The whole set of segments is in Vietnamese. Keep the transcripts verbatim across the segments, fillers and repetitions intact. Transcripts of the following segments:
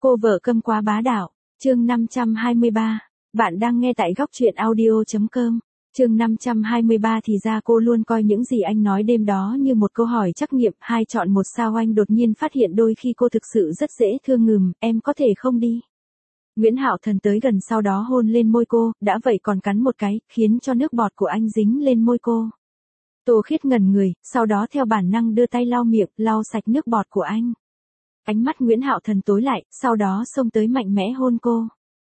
Cô vợ câm quá bá đạo, chương năm trăm hai mươi ba. Bạn đang nghe tại góc truyện audio chấm com. Chương năm trăm hai mươi ba thì ra cô luôn coi những gì anh nói đêm đó như một câu hỏi trắc nghiệm, hai chọn một sao. Anh đột nhiên phát hiện đôi khi cô thực sự rất dễ thương. Ngừng, em có thể không đi. Nguyễn Hạo Thần tới gần sau đó hôn lên môi cô, đã vậy còn cắn một cái, khiến cho nước bọt của anh dính lên môi cô. Tô Khiết ngẩn người, sau đó theo bản năng đưa tay lau miệng, lau sạch nước bọt của anh. Ánh mắt Nguyễn Hạo Thần tối lại, sau đó xông tới mạnh mẽ hôn cô.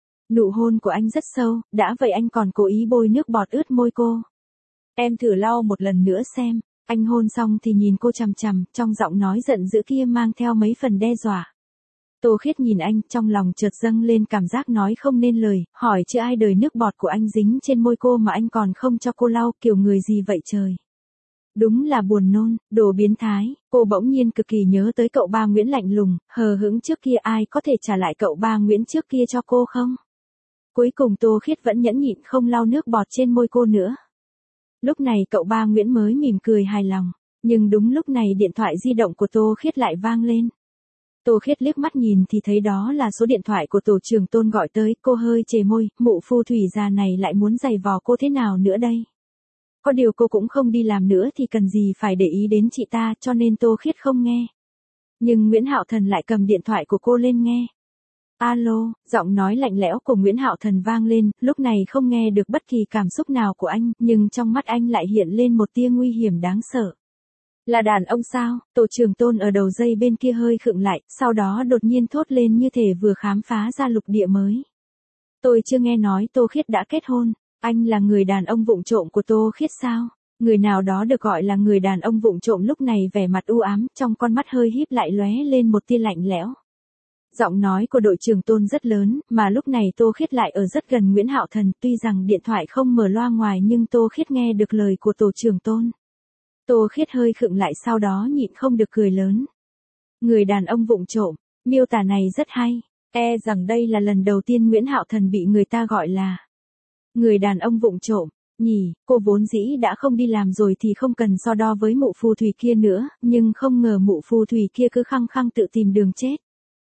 Nụ hôn của anh rất sâu, đã vậy anh còn cố ý bôi nước bọt ướt môi cô. Em thử lau một lần nữa xem. Anh hôn xong thì nhìn cô chằm chằm, trong giọng nói giận dữ kia mang theo mấy phần đe dọa. Tô Khiết nhìn anh, trong lòng chợt dâng lên cảm giác nói không nên lời, hỏi chứ ai đời nước bọt của anh dính trên môi cô mà anh còn không cho cô lau, kiểu người gì vậy trời. Đúng là buồn nôn, đồ biến thái. Cô bỗng nhiên cực kỳ nhớ tới cậu ba Nguyễn lạnh lùng, hờ hững trước kia. Ai có thể trả lại cậu ba Nguyễn trước kia cho cô không? Cuối cùng Tô Khiết vẫn nhẫn nhịn không lau nước bọt trên môi cô nữa. Lúc này cậu ba Nguyễn mới mỉm cười hài lòng. Nhưng đúng lúc này điện thoại di động của Tô Khiết lại vang lên. Tô Khiết liếc mắt nhìn thì thấy đó là số điện thoại của Tổ trưởng Tôn gọi tới. Cô hơi chề môi, mụ phù thủy già này lại muốn giày vò cô thế nào nữa đây? Có điều cô cũng không đi làm nữa thì cần gì phải để ý đến chị ta, cho nên Tô Khiết không nghe. Nhưng Nguyễn Hạo Thần lại cầm điện thoại của cô lên nghe. Alo, giọng nói lạnh lẽo của Nguyễn Hạo Thần vang lên, lúc này không nghe được bất kỳ cảm xúc nào của anh, nhưng trong mắt anh lại hiện lên một tia nguy hiểm đáng sợ. Là đàn ông sao? Tổ trưởng Tôn ở đầu dây bên kia hơi khựng lại, sau đó đột nhiên thốt lên như thể vừa khám phá ra lục địa mới. Tôi chưa nghe nói Tô Khiết đã kết hôn. Anh là người đàn ông vụng trộm của Tô Khiết sao? Người nào đó được gọi là người đàn ông vụng trộm lúc này vẻ mặt u ám, trong con mắt hơi híp lại lóe lên một tia lạnh lẽo. Giọng nói của đội trưởng Tôn rất lớn, mà lúc này Tô Khiết lại ở rất gần Nguyễn Hạo Thần, tuy rằng điện thoại không mở loa ngoài nhưng Tô Khiết nghe được lời của tổ trưởng Tôn. Tô Khiết hơi khựng lại sau đó nhịn không được cười lớn. Người đàn ông vụng trộm, miêu tả này rất hay, e rằng đây là lần đầu tiên Nguyễn Hạo Thần bị người ta gọi là người đàn ông vụng trộm. Nhỉ, cô vốn dĩ đã không đi làm rồi thì không cần so đo với mụ phù thủy kia nữa, nhưng không ngờ mụ phù thủy kia cứ khăng khăng tự tìm đường chết.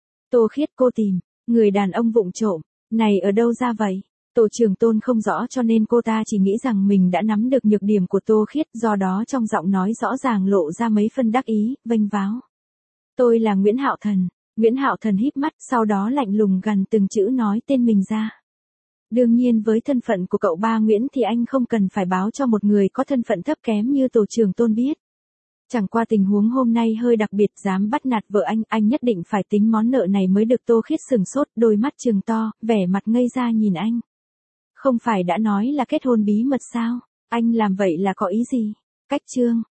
Tô Khiết, cô tìm người đàn ông vụng trộm này ở đâu ra vậy? Tổ trưởng Tôn không rõ cho nên cô ta chỉ nghĩ rằng mình đã nắm được nhược điểm của Tô Khiết, do đó trong giọng nói rõ ràng lộ ra mấy phân đắc ý, vênh váo. Tôi là Nguyễn Hạo Thần. Nguyễn Hạo Thần híp mắt, sau đó lạnh lùng gằn từng chữ nói tên mình ra. Đương nhiên với thân phận của cậu ba Nguyễn thì anh không cần phải báo cho một người có thân phận thấp kém như tổ trưởng Tôn biết. Chẳng qua tình huống hôm nay hơi đặc biệt, dám bắt nạt vợ anh, anh nhất định phải tính món nợ này mới được. Tô Khiết sừng sốt, đôi mắt trừng to, vẻ mặt ngây ra nhìn anh. Không phải đã nói là kết hôn bí mật sao? Anh làm vậy là có ý gì? Cách chương,